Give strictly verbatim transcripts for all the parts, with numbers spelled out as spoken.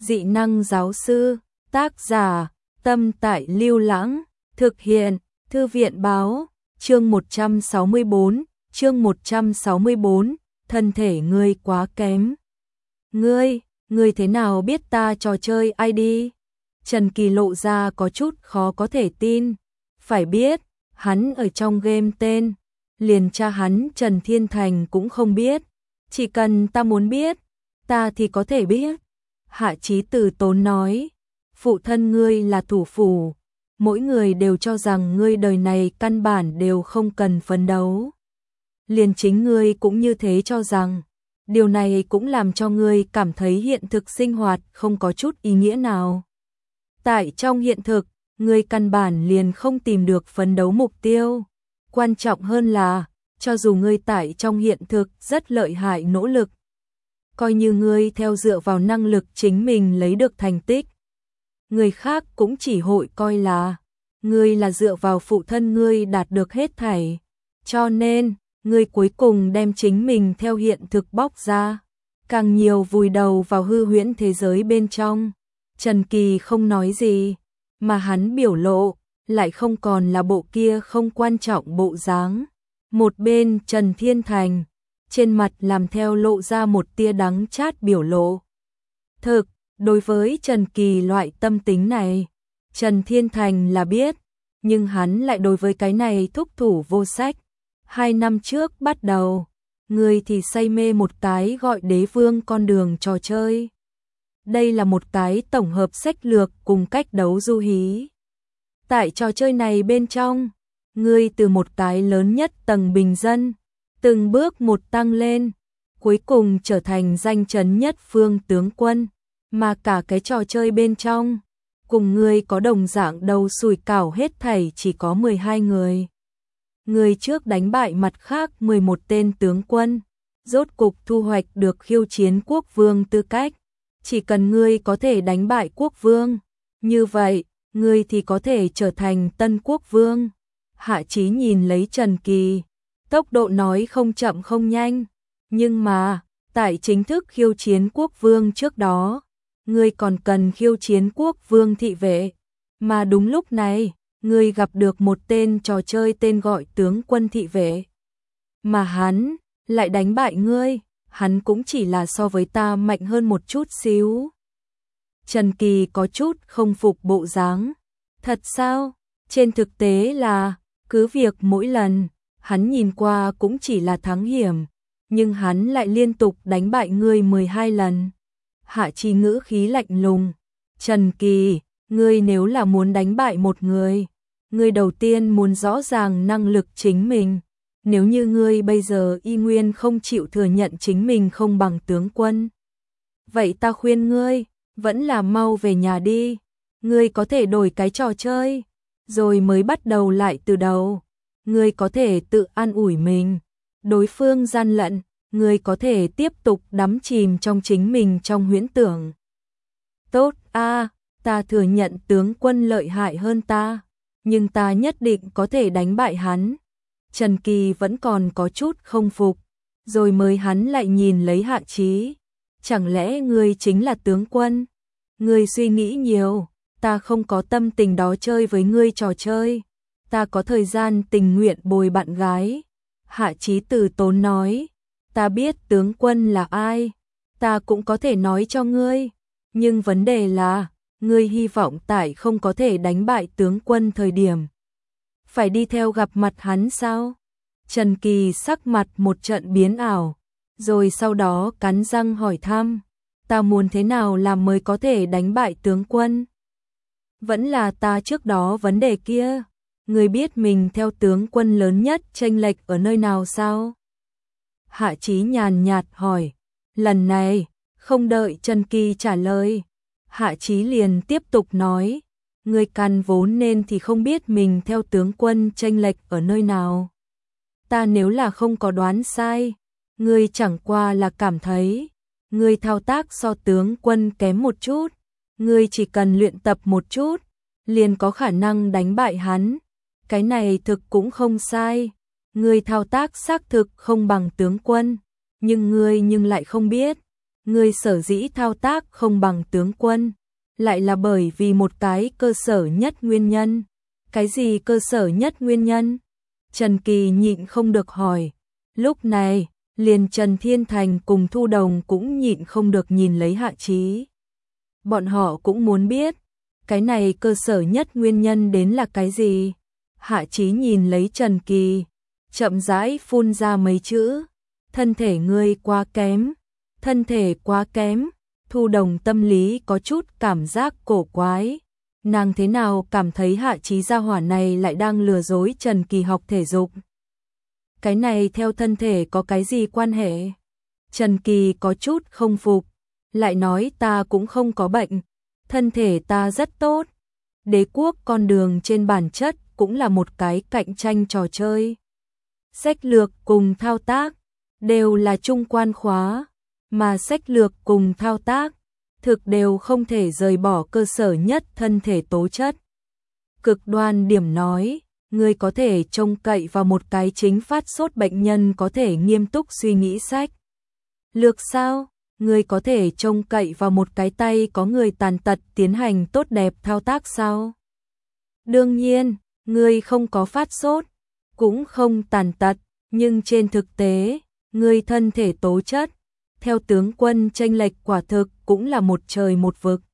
Dị năng giáo sư, tác giả, Tâm Tại Lưu Lãng, thực hiện, Thư viện báo, chương một trăm sáu mươi bốn, chương một trăm sáu mươi bốn, thân thể ngươi quá kém. Ngươi, ngươi thế nào biết ta trò chơi i đê? Trần Kỳ lộ ra có chút khó có thể tin, phải biết, hắn ở trong game tên, liền cha hắn Trần Thiên Thành cũng không biết, chỉ cần ta muốn biết, ta thì có thể biết. Hạ Chí từ tốn nói, phụ thân ngươi là thủ phủ, mỗi người đều cho rằng ngươi đời này căn bản đều không cần phấn đấu. Liền chính ngươi cũng như thế cho rằng, điều này cũng làm cho ngươi cảm thấy hiện thực sinh hoạt không có chút ý nghĩa nào. Tại trong hiện thực, ngươi căn bản liền không tìm được phấn đấu mục tiêu. Quan trọng hơn là, cho dù ngươi tại trong hiện thực rất lợi hại nỗ lực, coi như ngươi theo dựa vào năng lực chính mình lấy được thành tích, người khác cũng chỉ hội coi là ngươi là dựa vào phụ thân ngươi đạt được hết thảy. Cho nên, ngươi cuối cùng đem chính mình theo hiện thực bóc ra, càng nhiều vùi đầu vào hư huyễn thế giới bên trong. Trần Kỳ không nói gì, mà hắn biểu lộ lại không còn là bộ kia không quan trọng bộ dáng. Một bên Trần Thiên Thành, trên mặt làm theo lộ ra một tia đắng chát biểu lộ. Thực, đối với Trần Kỳ loại tâm tính này, Trần Thiên Thành là biết, nhưng hắn lại đối với cái này thúc thủ vô sách. Hai năm trước bắt đầu, người thì say mê một cái gọi đế vương con đường trò chơi. Đây là một cái tổng hợp sách lược cùng cách đấu du hí. Tại trò chơi này bên trong, ngươi từ một cái lớn nhất tầng bình dân, từng bước một tăng lên, cuối cùng trở thành danh chấn nhất phương tướng quân, mà cả cái trò chơi bên trong, cùng ngươi có đồng dạng đầu sùi cảo hết thảy chỉ có mười hai người. Ngươi trước đánh bại mặt khác mười một tên tướng quân, rốt cục thu hoạch được khiêu chiến quốc vương tư cách. Chỉ cần ngươi có thể đánh bại quốc vương, như vậy, ngươi thì có thể trở thành tân quốc vương. Hạ Chí nhìn lấy Trần Kỳ, tốc độ nói không chậm không nhanh, nhưng mà, tại chính thức khiêu chiến quốc vương trước đó, ngươi còn cần khiêu chiến quốc vương thị vệ, mà đúng lúc này, ngươi gặp được một tên trò chơi tên gọi tướng quân thị vệ, mà hắn lại đánh bại ngươi, hắn cũng chỉ là so với ta mạnh hơn một chút xíu. Trần Kỳ có chút không phục bộ dáng, thật sao? Trên thực tế là, cứ việc mỗi lần, hắn nhìn qua cũng chỉ là thắng hiểm, nhưng hắn lại liên tục đánh bại ngươi mười hai lần. Hạ Chí ngữ khí lạnh lùng, Trần Kỳ, ngươi nếu là muốn đánh bại một người, ngươi đầu tiên muốn rõ ràng năng lực chính mình. Nếu như ngươi bây giờ y nguyên không chịu thừa nhận chính mình không bằng tướng quân, vậy ta khuyên ngươi, vẫn là mau về nhà đi. Ngươi có thể đổi cái trò chơi, rồi mới bắt đầu lại từ đầu. Ngươi có thể tự an ủi mình, đối phương gian lận, ngươi có thể tiếp tục đắm chìm trong chính mình trong huyễn tưởng. Tốt a, ta thừa nhận tướng quân lợi hại hơn ta, nhưng ta nhất định có thể đánh bại hắn. Trần Kỳ vẫn còn có chút không phục, rồi mới hắn lại nhìn lấy Hạ Chí. Chẳng lẽ ngươi chính là tướng quân? Ngươi suy nghĩ nhiều, ta không có tâm tình đó chơi với ngươi trò chơi. Ta có thời gian tình nguyện bồi bạn gái. Hạ Chí từ tốn nói, ta biết tướng quân là ai, ta cũng có thể nói cho ngươi. Nhưng vấn đề là, ngươi hy vọng tại không có thể đánh bại tướng quân thời điểm phải đi theo gặp mặt hắn sao? Trần Kỳ sắc mặt một trận biến ảo, rồi sau đó cắn răng hỏi thăm, ta muốn thế nào làm mới có thể đánh bại tướng quân? Vẫn là ta trước đó vấn đề kia, ngươi biết mình theo tướng quân lớn nhất chênh lệch ở nơi nào sao? Hạ Chí nhàn nhạt hỏi, lần này, không đợi Trần Kỳ trả lời, Hạ Chí liền tiếp tục nói, ngươi căn vốn nên thì không biết mình theo tướng quân chênh lệch ở nơi nào. Ta nếu là không có đoán sai, ngươi chẳng qua là cảm thấy, ngươi thao tác so tướng quân kém một chút, ngươi chỉ cần luyện tập một chút, liền có khả năng đánh bại hắn. Cái này thực cũng không sai, ngươi thao tác xác thực không bằng tướng quân, nhưng ngươi nhưng lại không biết, Ngươi sở dĩ thao tác không bằng tướng quân, lại là bởi vì một cái cơ sở nhất nguyên nhân. Cái gì cơ sở nhất nguyên nhân? Trần Kỳ nhịn không được hỏi. Lúc này, liền Trần Thiên Thành cùng Thu Đồng cũng nhịn không được nhìn lấy Hạ Chí. Bọn họ cũng muốn biết, cái này cơ sở nhất nguyên nhân đến là cái gì? Hạ Chí nhìn lấy Trần Kỳ, chậm rãi phun ra mấy chữ, thân thể ngươi quá kém, thân thể quá kém. Thu Đồng tâm lý có chút cảm giác cổ quái. Nàng thế nào cảm thấy Hạ Chí gia hỏa này lại đang lừa dối Trần Kỳ học thể dục? Cái này theo thân thể có cái gì quan hệ? Trần Kỳ có chút không phục, lại nói ta cũng không có bệnh, thân thể ta rất tốt. Đế quốc con đường trên bản chất cũng là một cái cạnh tranh trò chơi. Sách lược cùng thao tác đều là trung quan khóa, mà sách lược cùng thao tác thực đều không thể rời bỏ cơ sở nhất thân thể tố chất. Cực đoan điểm nói, ngươi có thể trông cậy vào một cái chính phát sốt bệnh nhân có thể nghiêm túc suy nghĩ sách lược sao? Ngươi có thể trông cậy vào một cái tay có người tàn tật tiến hành tốt đẹp thao tác sao? Đương nhiên, ngươi không có phát sốt, cũng không tàn tật, nhưng trên thực tế, ngươi thân thể tố chất theo tướng quân chênh lệch quả thực cũng là một trời một vực.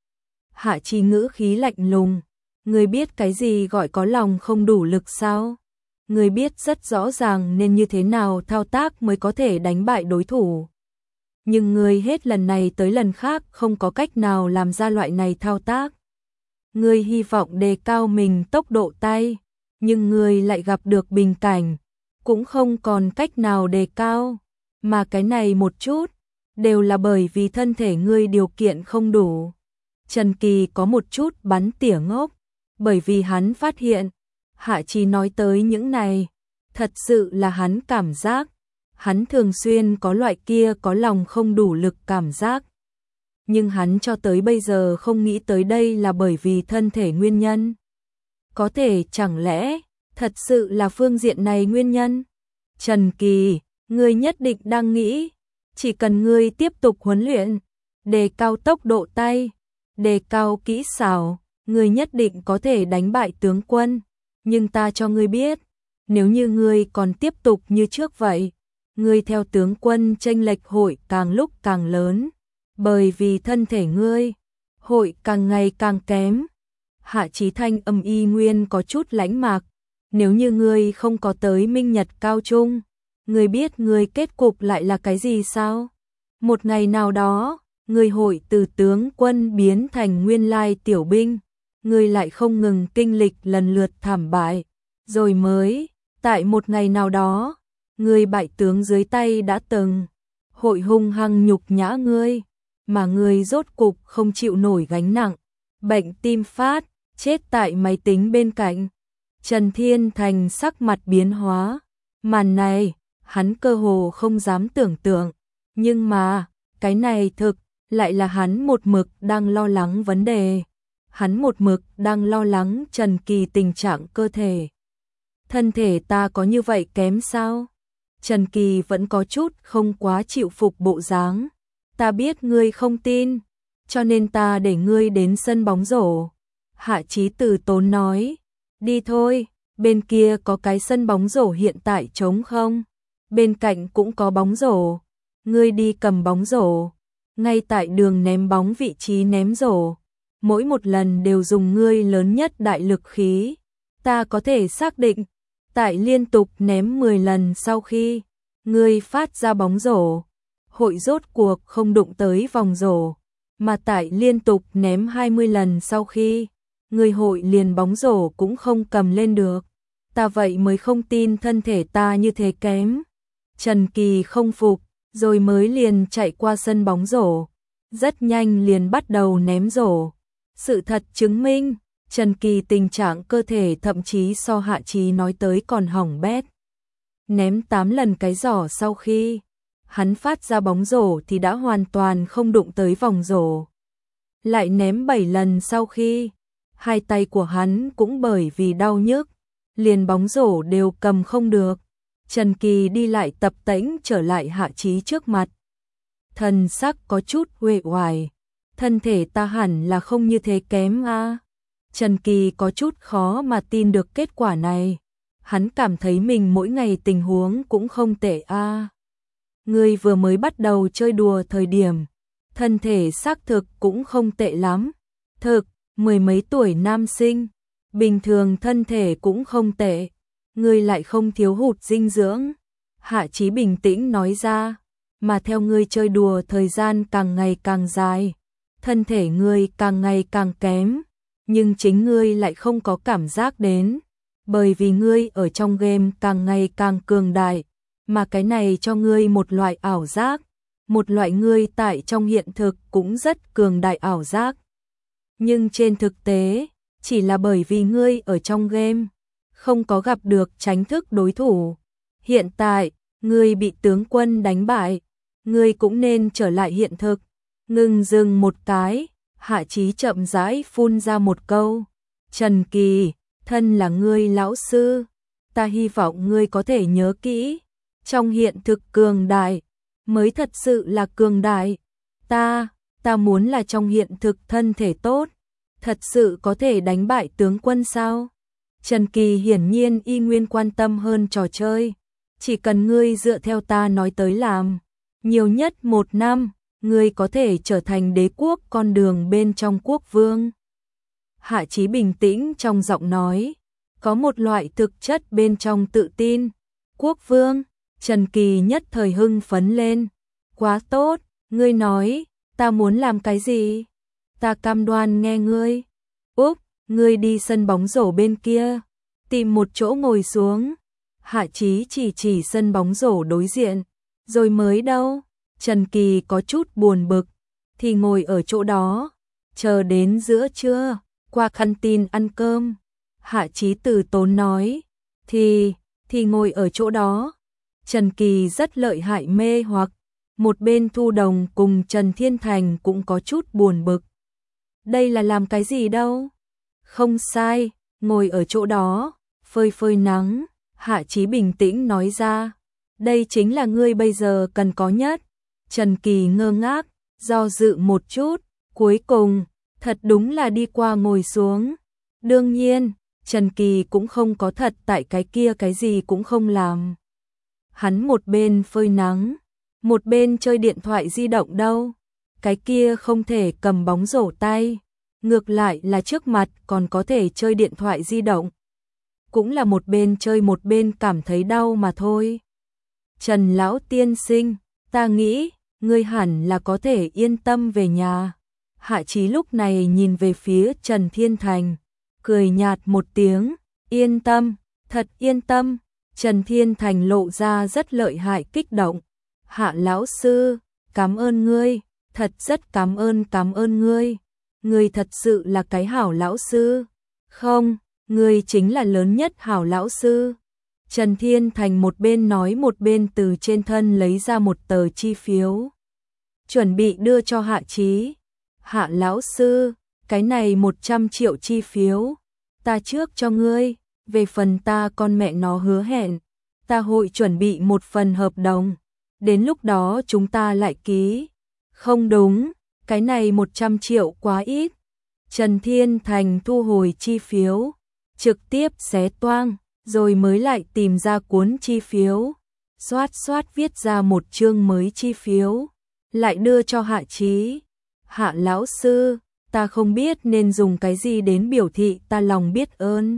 Hạ Chí ngữ khí lạnh lùng, ngươi biết cái gì gọi có lòng không đủ lực sao? Ngươi biết rất rõ ràng nên như thế nào thao tác mới có thể đánh bại đối thủ. Nhưng ngươi hết lần này tới lần khác không có cách nào làm ra loại này thao tác. Ngươi hy vọng đề cao mình tốc độ tay, nhưng ngươi lại gặp được bình cảnh, cũng không còn cách nào đề cao. Mà cái này một chút, đều là bởi vì thân thể ngươi điều kiện không đủ. Trần Kỳ có một chút bắn tỉa ngốc, bởi vì hắn phát hiện, Hạ Chí nói tới những này, thật sự là hắn cảm giác, hắn thường xuyên có loại kia có lòng không đủ lực cảm giác. Nhưng hắn cho tới bây giờ không nghĩ tới đây là bởi vì thân thể nguyên nhân. Có thể chẳng lẽ, thật sự là phương diện này nguyên nhân? Trần Kỳ, ngươi nhất định đang nghĩ, chỉ cần ngươi tiếp tục huấn luyện, đề cao tốc độ tay, đề cao kỹ xảo, ngươi nhất định có thể đánh bại tướng quân. Nhưng ta cho ngươi biết, nếu như ngươi còn tiếp tục như trước vậy, ngươi theo tướng quân chênh lệch hội càng lúc càng lớn, bởi vì thân thể ngươi hội càng ngày càng kém. Hạ Chí thanh âm y nguyên có chút lãnh mạc, nếu như ngươi không có tới Minh Nhật cao trung, ngươi biết ngươi kết cục lại là cái gì sao? Một ngày nào đó, ngươi hội từ tướng quân biến thành nguyên lai tiểu binh, ngươi lại không ngừng kinh lịch lần lượt thảm bại, rồi mới, tại một ngày nào đó, ngươi bại tướng dưới tay đã từng, hội hung hăng nhục nhã ngươi, mà ngươi rốt cục không chịu nổi gánh nặng, bệnh tim phát, chết tại máy tính bên cạnh. Trần Thiên Thành sắc mặt biến hóa, màn này, hắn cơ hồ không dám tưởng tượng, nhưng mà, cái này thực, lại là hắn một mực đang lo lắng vấn đề. Hắn một mực đang lo lắng Trần Kỳ tình trạng cơ thể. Thân thể ta có như vậy kém sao? Trần Kỳ vẫn có chút không quá chịu phục bộ dáng. Ta biết ngươi không tin, cho nên ta để ngươi đến sân bóng rổ. Hạ Chí từ tốn nói, đi thôi, bên kia có cái sân bóng rổ hiện tại trống không? Bên cạnh cũng có bóng rổ. Ngươi đi cầm bóng rổ, ngay tại đường ném bóng vị trí ném rổ. Mỗi một lần đều dùng ngươi lớn nhất đại lực khí. Ta có thể xác định, tại liên tục ném mười lần sau khi ngươi phát ra bóng rổ, hội rốt cuộc không đụng tới vòng rổ, mà tại liên tục ném hai mươi lần sau khi ngươi hội liền bóng rổ cũng không cầm lên được. Ta vậy mới không tin thân thể ta như thế kém. Trần Kỳ không phục, rồi mới liền chạy qua sân bóng rổ, rất nhanh liền bắt đầu ném rổ. Sự thật chứng minh, Trần Kỳ tình trạng cơ thể thậm chí so Hạ Chí nói tới còn hỏng bét. Ném tám lần cái giỏ sau khi hắn phát ra bóng rổ thì đã hoàn toàn không đụng tới vòng rổ. Lại ném bảy lần sau khi hai tay của hắn cũng bởi vì đau nhức, liền bóng rổ đều cầm không được. Trần Kỳ đi lại tập tễnh trở lại Hạ Chí trước mặt. thần sắc có chút uể oải. Thân thể ta hẳn là không như thế kém a. Trần Kỳ có chút khó mà tin được kết quả này. Hắn cảm thấy mình mỗi ngày tình huống cũng không tệ a. Ngươi vừa mới bắt đầu chơi đùa thời điểm, thân thể xác thực cũng không tệ lắm. Thực, mười mấy tuổi nam sinh, bình thường thân thể cũng không tệ. Ngươi lại không thiếu hụt dinh dưỡng. Hạ Chí bình tĩnh nói ra, mà theo ngươi chơi đùa thời gian càng ngày càng dài, thân thể ngươi càng ngày càng kém, nhưng chính ngươi lại không có cảm giác đến, bởi vì ngươi ở trong game càng ngày càng cường đại, mà cái này cho ngươi một loại ảo giác, một loại ngươi tại trong hiện thực cũng rất cường đại ảo giác. Nhưng trên thực tế, chỉ là bởi vì ngươi ở trong game không có gặp được tránh thức đối thủ. Hiện tại, ngươi bị tướng quân đánh bại, ngươi cũng nên trở lại hiện thực. Ngừng dừng một cái, Hạ Chí chậm rãi phun ra một câu. Trần Kỳ, thân là ngươi lão sư, ta hy vọng ngươi có thể nhớ kỹ, trong hiện thực cường đại mới thật sự là cường đại. Ta, ta muốn là trong hiện thực thân thể tốt, thật sự có thể đánh bại tướng quân sao? Trần Kỳ hiển nhiên y nguyên quan tâm hơn trò chơi. Chỉ cần ngươi dựa theo ta nói tới làm, nhiều nhất một năm, ngươi có thể trở thành đế quốc con đường bên trong quốc vương. Hạ Chí bình tĩnh trong giọng nói, có một loại thực chất bên trong tự tin. Quốc vương, Trần Kỳ nhất thời hưng phấn lên. Quá tốt, ngươi nói, ta muốn làm cái gì? Ta cam đoan nghe ngươi. Úp, ngươi đi sân bóng rổ bên kia, tìm một chỗ ngồi xuống. Hạ Chí chỉ chỉ sân bóng rổ đối diện. Rồi mới đâu? Trần Kỳ có chút buồn bực. Thì ngồi ở chỗ đó, chờ đến giữa trưa, qua canteen ăn cơm. Hạ Chí từ tốn nói. Thì, thì ngồi ở chỗ đó. Trần Kỳ rất lợi hại mê hoặc. Một bên Thu Đồng cùng Trần Thiên Thành cũng có chút buồn bực. Đây là làm cái gì đâu? Không sai, ngồi ở chỗ đó, phơi phơi nắng. Hạ Chí bình tĩnh nói ra. Đây chính là ngươi bây giờ cần có nhất. Trần Kỳ ngơ ngác, do dự một chút, cuối cùng, thật đúng là đi qua ngồi xuống. Đương nhiên, Trần Kỳ cũng không có thật tại cái kia cái gì cũng không làm. Hắn một bên phơi nắng, một bên chơi điện thoại di động đâu. Cái kia không thể cầm bóng rổ tay, ngược lại là trước mặt còn có thể chơi điện thoại di động. Cũng là một bên chơi một bên cảm thấy đau mà thôi. Trần lão tiên sinh, ta nghĩ, ngươi hẳn là có thể yên tâm về nhà. Hạ Chí lúc này nhìn về phía Trần Thiên Thành, cười nhạt một tiếng, yên tâm, thật yên tâm. Trần Thiên Thành lộ ra rất lợi hại kích động. Hạ lão sư, cảm ơn ngươi, thật rất cảm ơn cảm ơn ngươi. Ngươi thật sự là cái hảo lão sư. Không, ngươi chính là lớn nhất hảo lão sư. Trần Thiên Thành một bên nói một bên từ trên thân lấy ra một tờ chi phiếu, chuẩn bị đưa cho Hạ Chí. Hạ lão sư, cái này một trăm triệu chi phiếu, ta trước cho ngươi, về phần ta con mẹ nó hứa hẹn, ta hội chuẩn bị một phần hợp đồng, đến lúc đó chúng ta lại ký. Không đúng, cái này một trăm triệu quá ít. Trần Thiên Thành thu hồi chi phiếu, trực tiếp xé toang, rồi mới lại tìm ra cuốn chi phiếu, xoát xoát viết ra một chương mới chi phiếu, lại đưa cho Hạ Chí. Hạ lão sư, ta không biết nên dùng cái gì đến biểu thị ta lòng biết ơn.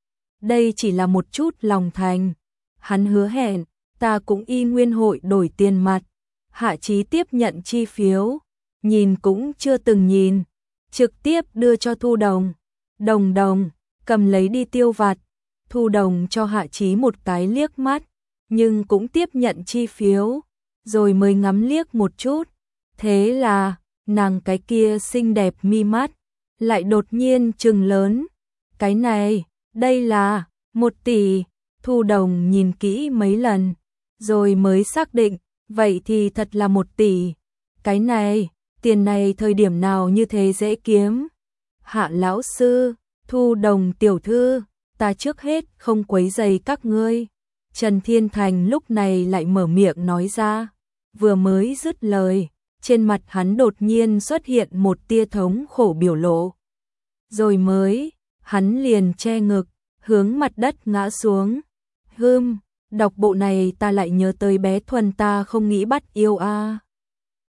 Đây chỉ là một chút lòng thành. Hắn hứa hẹn, ta cũng y nguyên hội đổi tiền mặt. Hạ Chí tiếp nhận chi phiếu, nhìn cũng chưa từng nhìn, trực tiếp đưa cho Thu Đồng. Đồng đồng, cầm lấy đi tiêu vặt. Thu Đồng cho Hạ Chí một cái liếc mắt, nhưng cũng tiếp nhận chi phiếu, rồi mới ngắm liếc một chút. Thế là, nàng cái kia xinh đẹp mi mắt, lại đột nhiên trừng lớn. Cái này, đây là, một tỷ. Thu Đồng nhìn kỹ mấy lần, rồi mới xác định, vậy thì thật là một tỷ. Cái này, tiền này thời điểm nào như thế dễ kiếm. Hạ lão sư, Thu Đồng tiểu thư, ta trước hết không quấy rầy các ngươi. Trần Thiên Thành lúc này lại mở miệng nói ra, vừa mới dứt lời, trên mặt hắn đột nhiên xuất hiện một tia thống khổ biểu lộ. Rồi mới, hắn liền che ngực, hướng mặt đất ngã xuống. Hừm, đọc bộ này ta lại nhớ tới bé Thuần ta không nghĩ bắt yêu a.